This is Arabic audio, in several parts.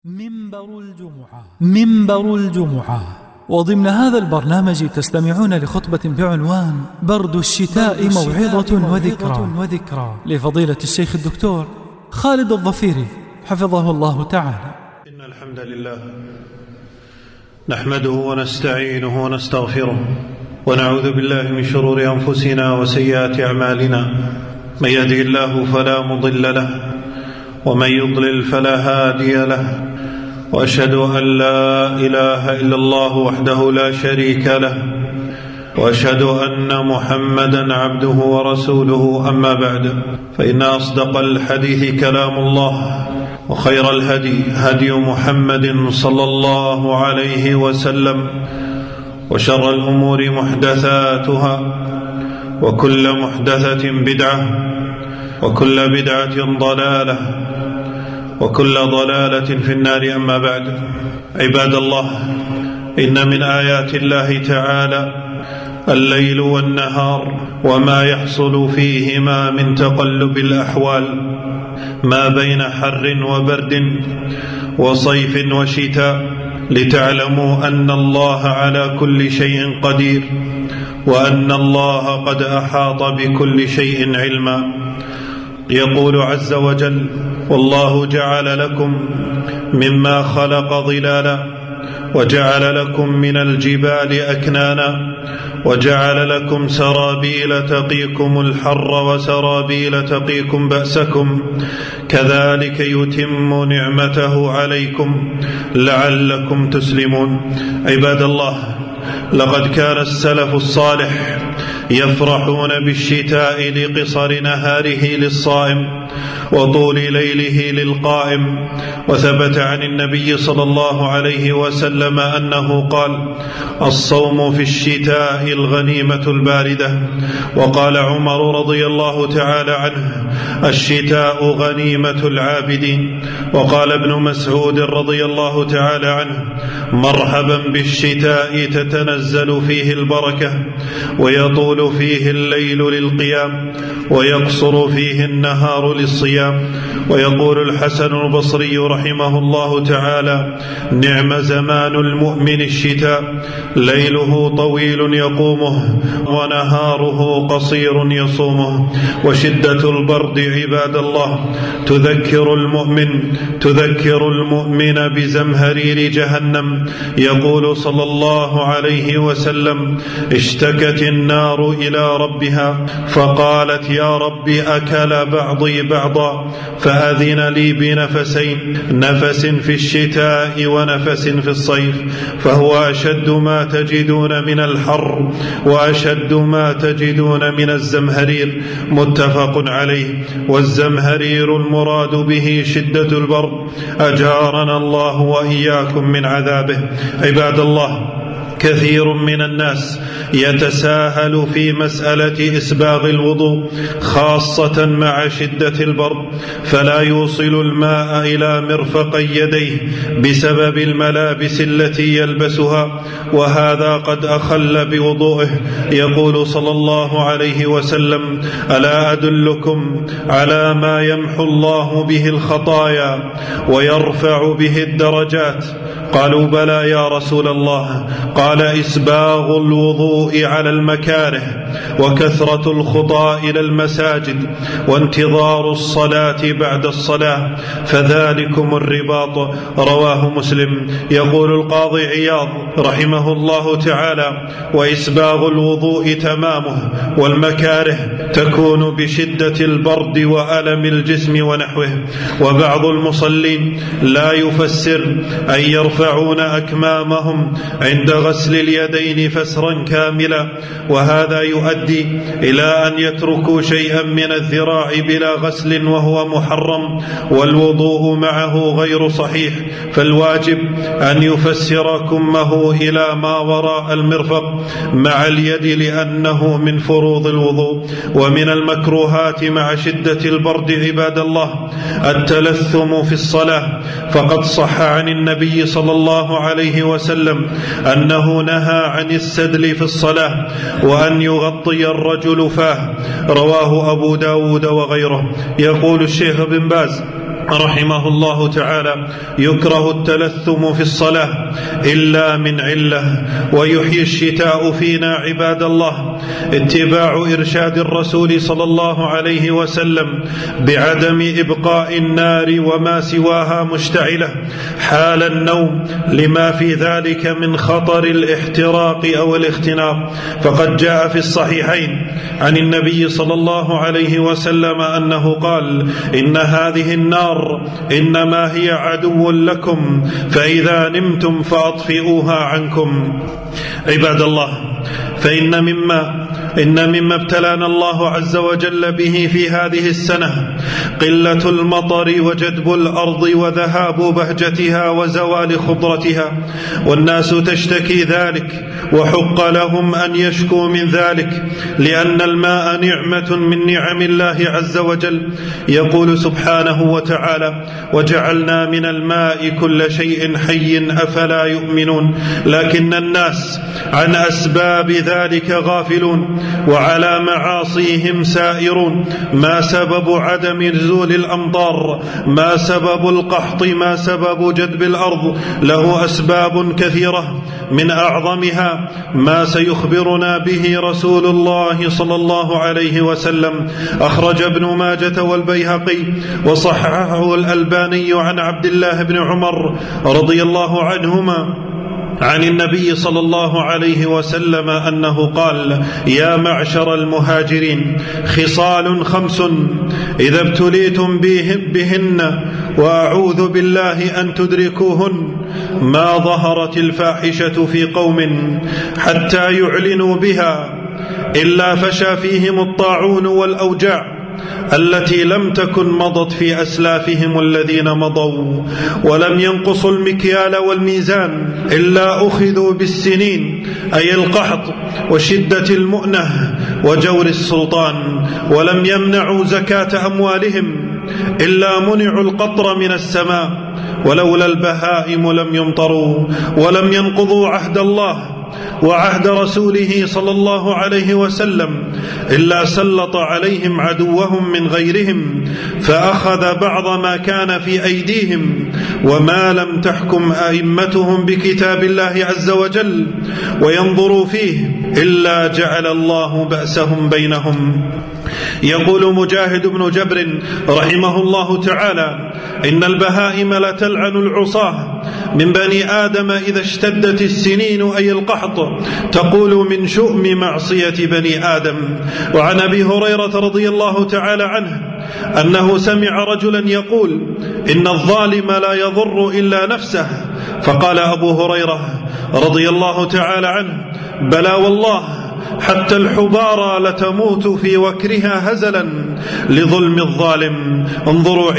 منبر الجمعة. وضمن هذا البرنامج تستمعون لخطبة بعنوان برد الشتاء موعظة وذكرى لفضيلة الشيخ الدكتور خالد الظفيري حفظه الله تعالى. إن الحمد لله نحمده ونستعينه ونستغفره ونعوذ بالله من شرور أنفسنا وسيئات أعمالنا. من يهده الله فلا مضل له ومن يضلل فلا هادي له، وأشهد أن لا إله إلا الله وحده لا شريك له، وأشهد أن محمدا عبده ورسوله. أما بعد، فإن أصدق الحديث كلام الله، وخير الهدي هدي محمد صلى الله عليه وسلم، وشر الأمور محدثاتها، وكل محدثة بدعة، وكل بدعة ضلالة، وكل ضلالة في النار. أما بعد، عباد الله، إن من آيات الله تعالى الليل والنهار وما يحصل فيهما من تقلب الأحوال ما بين حر وبرد وصيف وشتاء، لتعلموا أن الله على كل شيء قدير، وأن الله قد أحاط بكل شيء علما. يقول عز وجل: والله جعل لكم مما خلق ظلالا، وجعل لكم من الجبال أكنانا، وجعل لكم سرابيل تقيكم الحر وسرابيل تقيكم بأسكم، كذلك يتم نعمته عليكم لعلكم تسلمون. عباد الله، لقد كان السلف الصالح يفرحون بالشتاء لقصر نهاره للصائم وطول ليله للقائم. وثبت عن النبي صلى الله عليه وسلم أنه قال: الصوم في الشتاء الغنيمة الباردة. وقال عمر رضي الله تعالى عنه: الشتاء غنيمة العابدين. وقال ابن مسعود رضي الله تعالى عنه: مرحبا بالشتاء تتنزل فيه البركة، ويطول فيه الليل للقيام، ويقصر فيه النهار للصيام. ويقول الحسن البصري رحمه الله تعالى: نعم زمان المؤمن الشتاء، ليله طويل يقومه، ونهاره قصير يصومه. وشدة البرد عباد الله تذكر المؤمن بزمهرير جهنم. يقول صلى الله عليه وسلم: اشتكت النار إلى ربها فقالت: يا رب أكل بعضي بعضا، فأذن لي بنفسين، نفس في الشتاء ونفس في الصيف، فهو أشد ما تجدون من الحر وأشد ما تجدون من الزمهرير. متفق عليه. والزمهرير المراد به شدة البرد، أجارنا الله وإياكم من عذابه. عباد الله، كثير من الناس يتساهل في مسألة إسباغ الوضوء، خاصة مع شدة البرد، فلا يوصل الماء إلى مرفقي يديه بسبب الملابس التي يلبسها، وهذا قد أخل بوضوءه. يقول صلى الله عليه وسلم: ألا أدلكم على ما يمحو الله به الخطايا ويرفع به الدرجات؟ قالوا: بلى يا رسول الله. قال: إسباغ الوضوء على المكاره، وكثرة الخطى إلى المساجد، وانتظار الصلاة بعد الصلاة، فذلكم الرباط. رواه مسلم. يقول القاضي عياض رحمه الله تعالى: وإسباغ الوضوء تمامه، والمكاره تكون بشدة البرد وألم الجسم ونحوه. وبعض المصلين لا يفسر أن يرفعون أكمامهم عند غسل اليدين فسرا كاملا، وهذا يؤدي إلى أن يتركوا شيئا من الذراع بلا غسل وهو محرم، والوضوء معه غير صحيح. فالواجب أن يفسر كمه إلى ما وراء المرفق مع اليد، لأنه من فروض الوضوء. ومن المكروهات مع شدة البرد عباد الله التلثم في الصلاة، فقد صح عن النبي صلى الله عليه وسلم أنه نهى عن السدل في الصلاة، وأن يغطي الرجل فاه. رواه أبو داود وغيره. يقول الشيخ بن باز رحمه الله تعالى: يكره التلثم في الصلاة إلا من علة. ويحيي الشتاء فينا عباد الله اتباع إرشاد الرسول صلى الله عليه وسلم بعدم إبقاء النار وما سواها مشتعلة حال النوم، لما في ذلك من خطر الاحتراق أو الاختناق. فقد جاء في الصحيحين عن النبي صلى الله عليه وسلم أنه قال: إن هذه النار إنما هي عدو لكم، فإذا نمتم فأطفئوها عنكم. عباد الله، فإن مما ابتلانا الله عز وجل به في هذه السنة قلة المطر وجدب الأرض وذهاب بهجتها وزوال خضرتها، والناس تشتكي ذلك، وحق لهم أن يشكوا من ذلك، لأن الماء نعمة من نعم الله عز وجل. يقول سبحانه وتعالى: وجعلنا من الماء كل شيء حي أفلا يؤمنون. لكن الناس عن أسباب ذلك غافلون، وعلى معاصيهم سائرون. ما سبب عدم نزول الأمطار؟ ما سبب القحط؟ ما سبب جدب الأرض؟ له أسباب كثيرة، من أعظمها ما سيخبرنا به رسول الله صلى الله عليه وسلم. أخرج ابن ماجة والبيهقي وصححه الألباني عن عبد الله بن عمر رضي الله عنهما عن النبي صلى الله عليه وسلم أنه قال: يا معشر المهاجرين، خصال 5 إذا ابتليتم بهن وأعوذ بالله أن تدركوهن: ما ظهرت الفاحشة في قوم حتى يعلنوا بها إلا فشى فيهم الطاعون والأوجاع التي لم تكن مضت في أسلافهم الذين مضوا، ولم ينقصوا المكيال والميزان إلا أخذوا بالسنين، أي القحط وشدة المؤنة وجور السلطان، ولم يمنعوا زكاة أموالهم إلا منعوا القطر من السماء، ولولا البهائم لم يمطروا، ولم ينقضوا عهد الله وعهد رسوله صلى الله عليه وسلم إلا سلط عليهم عدوهم من غيرهم فأخذ بعض ما كان في أيديهم، وما لم تحكم أئمتهم بكتاب الله عز وجل وينظروا فيه إلا جعل الله بأسهم بينهم. يقول مجاهد بن جبر رحمه الله تعالى: إن البهائم لتلعن العصاة من بني آدم إذا اشتدت السنين، أي القحط، تقول من شؤم معصية بني آدم. وعن أبي هريرة رضي الله تعالى عنه أنه سمع رجلا يقول: إن الظالم لا يضر إلا نفسه. فقال أبو هريرة رضي الله تعالى عنه: بلى والله، حتى الحبارى لتموت في وكرها هزلا لظلم الظالم. انظروا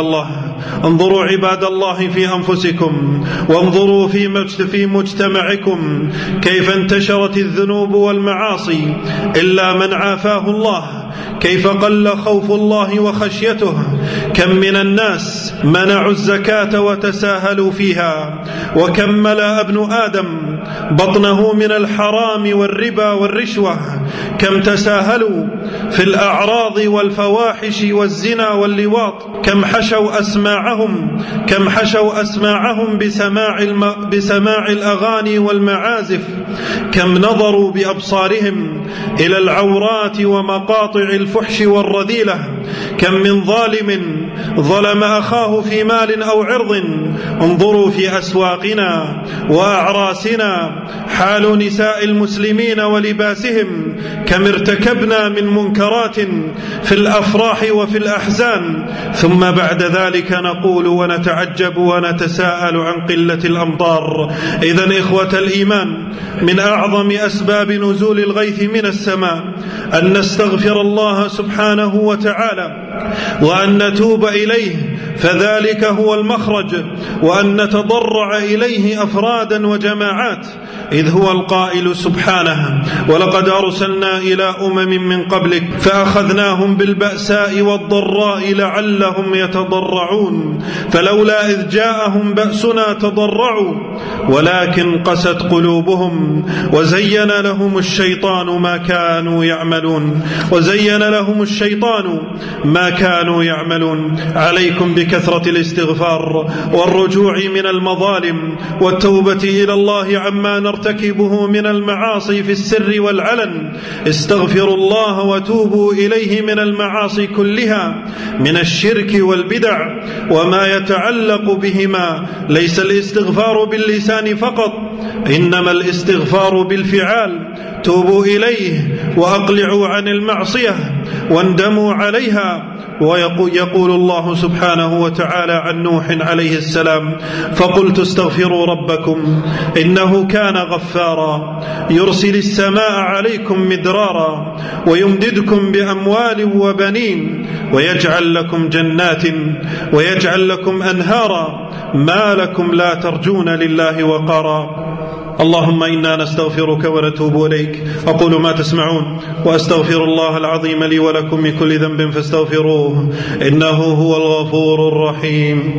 عباد الله في أنفسكم، وانظروا في مجتمعكم كيف انتشرت الذنوب والمعاصي إلا من عافاه الله، كيف قل خوف الله وخشيته، كم من الناس منعوا الزكاة وتساهلوا فيها، وكم ملأ ابن آدم بطنه من الحرام والربا والرشوة، كم تساهلوا في الأعراض والفواحش والزنا واللواط، كم حشوا أسماعهم بسماع الأغاني والمعازف، كم نظروا بأبصارهم إلى العورات ومقاطع الفحش والرذيلة، كم من ظالم ظلم أخاه في مال أو عرض. انظروا في أسواقنا وأعراسنا حال نساء المسلمين ولباسهم، كم ارتكبنا من منكرات في الأفراح وفي الأحزان، ثم بعد ذلك نقول ونتعجب ونتساءل عن قلة الأمطار. إذن إخوة الإيمان، من أعظم أسباب نزول الغيث من السماء أن نستغفر الله سبحانه وتعالى وأن نتوب إليه، فذلك هو المخرج، وأن نتضرع إليه أفرادا وجماعات، إذ هو القائل سبحانه: ولقد أرسلنا إلى من قبلك فأخذناهم بالبأساء والضراء لعلهم يتضرعون، فلولا إذ جاءهم بأسنا تضرعوا ولكن قست قلوبهم وزين لهم الشيطان ما كانوا يعملون. عليكم بكثرة الاستغفار والرجوع من المظالم والتوبة إلى الله عما نرتكبه من المعاصي في السر والعلن. استغفروا الله وتوبوا إليه من المعاصي كلها، من الشرك والبدع وما يتعلق بهما. ليس الاستغفار باللسان فقط، إنما الاستغفار بالفعال. توبوا إليه وأقلعوا عن المعصية واندموا عليها. ويقول الله سبحانه وتعالى عن نوح عليه السلام: فقلت استغفروا ربكم إنه كان غفارا يرسل السماء عليكم مدرارا ويمددكم بأموال وبنين ويجعل لكم جنات ويجعل لكم أنهارا ما لكم لا ترجون لله وقارا. اللهم إنا نستغفرك ونتوب إليك. أقول ما تسمعون وأستغفر الله العظيم لي ولكم من كل ذنب فاستغفروه إنه هو الغفور الرحيم.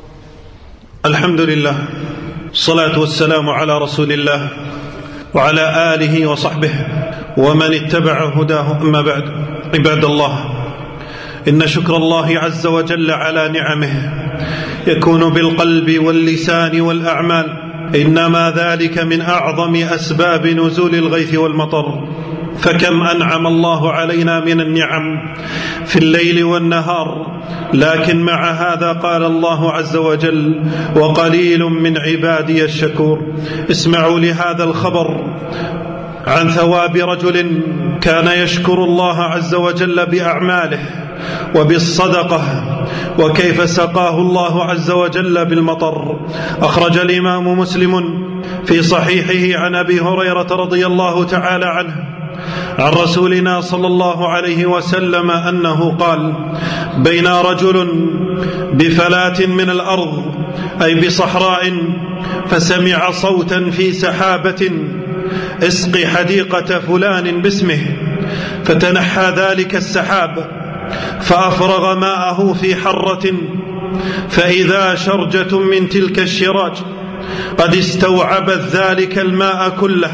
الحمد لله، الصلاة والسلام على رسول الله وعلى آله وصحبه ومن اتبع هداه. أما بعد، عباد الله، إن شكر الله عز وجل على نعمه يكون بالقلب واللسان والأعمال، إنما ذلك من أعظم أسباب نزول الغيث والمطر. فكم أنعم الله علينا من النعم في الليل والنهار، لكن مع هذا قال الله عز وجل: وقليل من عبادي الشكور. اسمعوا لهذا الخبر عن ثواب رجل كان يشكر الله عز وجل بأعماله وبالصدقة، وكيف سقاه الله عز وجل بالمطر. أخرج الإمام مسلم في صحيحه عن أبي هريرة رضي الله تعالى عنه عن رسولنا صلى الله عليه وسلم أنه قال: بين رجل بفلاة من الأرض، أي بصحراء، فسمع صوتا في سحابة: اسق حديقة فلان باسمه. فتنحى ذلك السحاب فأفرغ ماءه في حرة، فإذا شرجة من تلك الشراج قد استوعبت ذلك الماء كله،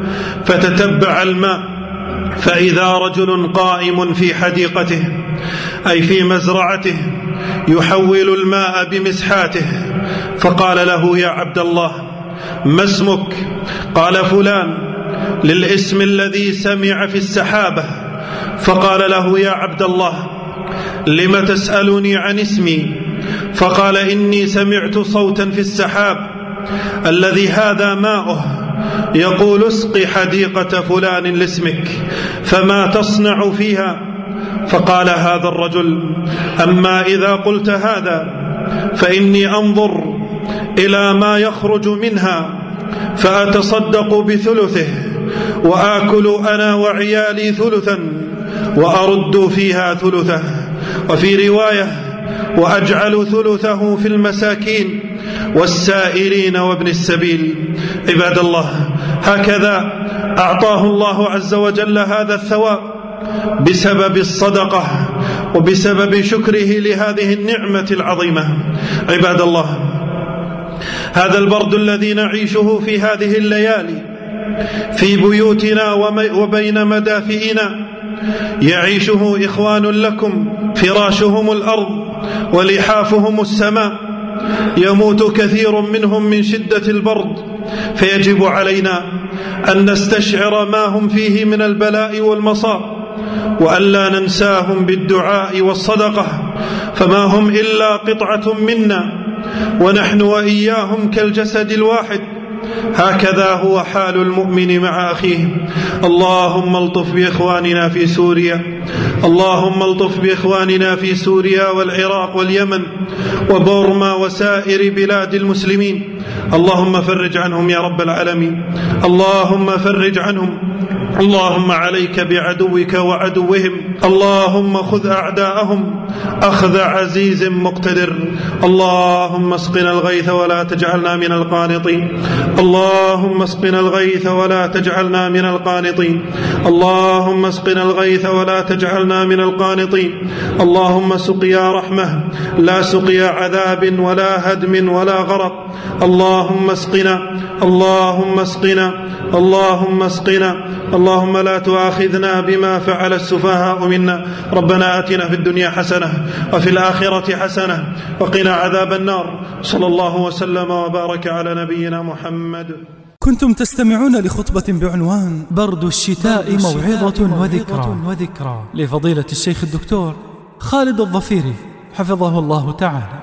فتتبع الماء فإذا رجل قائم في حديقته، أي في مزرعته، يحول الماء بمسحاته، فقال له: يا عبد الله، ما اسمك؟ قال: فلان، للاسم الذي سمع في السحابة. فقال له: يا عبد الله، لم تسألني عن اسمي؟ فقال: إني سمعت صوتا في السحاب الذي هذا ماؤه يقول: اسق حديقة فلان لاسمك، فما تصنع فيها؟ فقال هذا الرجل: أما إذا قلت هذا فإني أنظر إلى ما يخرج منها فأتصدق بثلثه، وآكل أنا وعيالي ثلثا، وأرد فيها ثلثه. وفي رواية: وأجعل ثلثه في المساكين والسائلين وابن السبيل. عباد الله، هكذا أعطاه الله عز وجل هذا الثواب بسبب الصدقة وبسبب شكره لهذه النعمة العظيمة. عباد الله، هذا البرد الذي نعيشه في هذه الليالي في بيوتنا وبين مدافئنا يعيشه إخوان لكم فراشهم الأرض ولحافهم السماء. يموت كثير منهم من شدة البرد، فيجب علينا أن نستشعر ما هم فيه من البلاء والمصاب، وألا ننساهم بالدعاء والصدقة، فما هم إلا قطعة منا، ونحن وإياهم كالجسد الواحد. هكذا هو حال المؤمن مع أخيه. اللهم الطف بإخواننا في سوريا، اللهم الطف بإخواننا في سوريا والعراق واليمن وبورما وسائر بلاد المسلمين. اللهم فرج عنهم يا رب العالمين، اللهم فرج عنهم. اللهم عليك بعدوك وعدوهم، اللهم خذ أعداءهم أخذ عزيز مقتدر. اللهم اسقنا الغيث ولا تجعلنا من القانطين، اللهم اسقنا الغيث ولا تجعلنا من القانطين، اللهم اسقنا الغيث ولا تجعلنا من القانطين. اللهم سقيا رحمة لا سقيا عذاب ولا هدم ولا غرق. اللهم اسقنا، اللهم اسقنا، اللهم اسقنا، اللهم اللهم لا تؤاخذنا بما فعل السفهاء منا، ربنا آتنا في الدنيا حسنة وفي الآخرة حسنة وقنا عذاب النار. صلى الله وسلم وبارك على نبينا محمد. كنتم تستمعون لخطبة بعنوان برد الشتاء موعظة وذكرى لفضيلة الشيخ الدكتور خالد الظفيري حفظه الله تعالى.